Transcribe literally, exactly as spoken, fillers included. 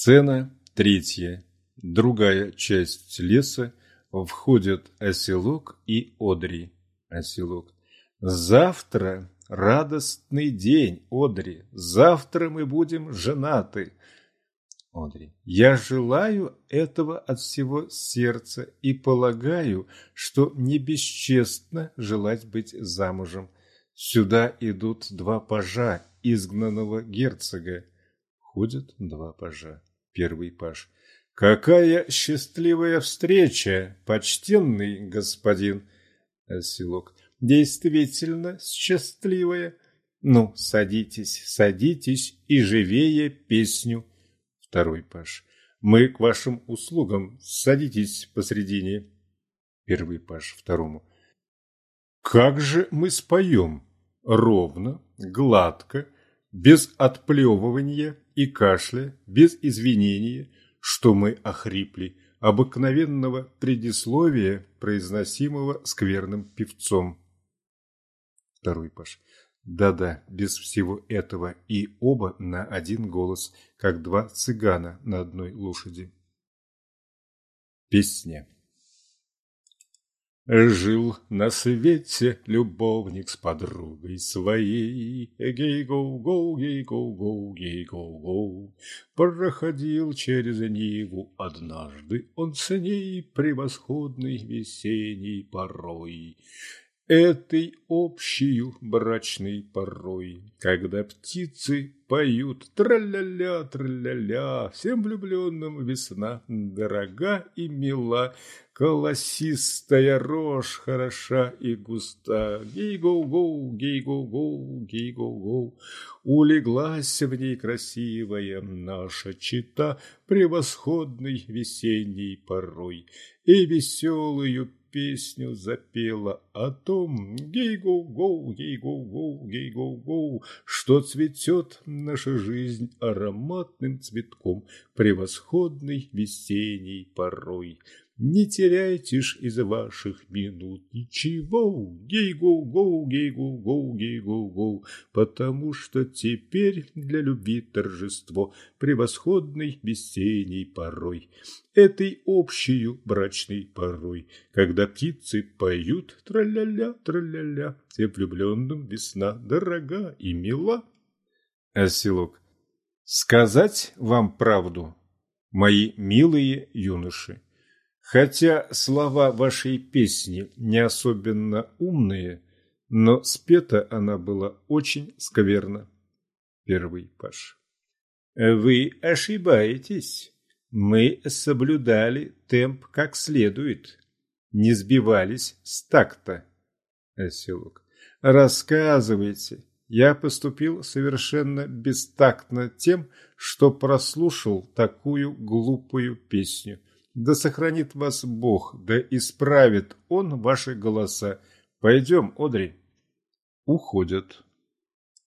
Сцена третья. Другая часть леса. Входят Оселок и Одри. Оселок. Завтра радостный день, Одри. Завтра мы будем женаты. Одри. Я желаю этого от всего сердца и полагаю, что не бесчестно желать быть замужем. Сюда идут два пажа изгнанного герцога. Ходят два пажа. Первый паж. Какая счастливая встреча, почтенный господин. Оселок. Действительно счастливая. Ну, садитесь, садитесь и живее песню. Второй паж. Мы к вашим услугам, садитесь посредине. Первый паж второму. Как же мы споем? Ровно, гладко, без отплевывания и кашля, без извинения, что мы охрипли, обыкновенного предисловия, произносимого скверным певцом. Второй паж. Да-да, без всего этого, и оба на один голос, как два цыгана на одной лошади. Песня. Жил на свете любовник с подругой своей, гей-гоу-гоу, гей-гоу-гоу, гей-гоу-гоу. Проходил через Ниву однажды он с ней превосходной весенней порой. Этой общею брачной порой, когда птицы поют тра-ля-ля, тра-ля-ля, всем влюбленным весна дорога и мила, колосистая рожь хороша и густа, гей-гоу-гоу, гей-гоу-гоу, гей-гоу-гоу. Улеглась в ней красивая наша чета превосходной весенней порой, и веселую песню запела о том, гей-гоу-гоу, гей-гоу-гоу, гей-гоу-гоу, что цветет наша жизнь ароматным цветком превосходной весенней порой. Не теряйте ж из ваших минут ничего, гей-гоу-гоу, гей-гоу-гоу, гей-гоу-гоу, потому что теперь для любви торжество превосходной весенней порой. Этой общею брачной порой, когда птицы поют тра-ля-ля, тра-ля-ля, всем влюбленным весна дорога и мила. Оселок. Сказать вам правду, мои милые юноши, хотя слова вашей песни не особенно умные, но спета она была очень скверно. Первый паж. Вы ошибаетесь. Мы соблюдали темп как следует, не сбивались с такта. Оселок. Рассказывайте. Я поступил совершенно бестактно тем, что прослушал такую глупую песню. Да сохранит вас Бог, да исправит Он ваши голоса. Пойдем, Одри. Уходят.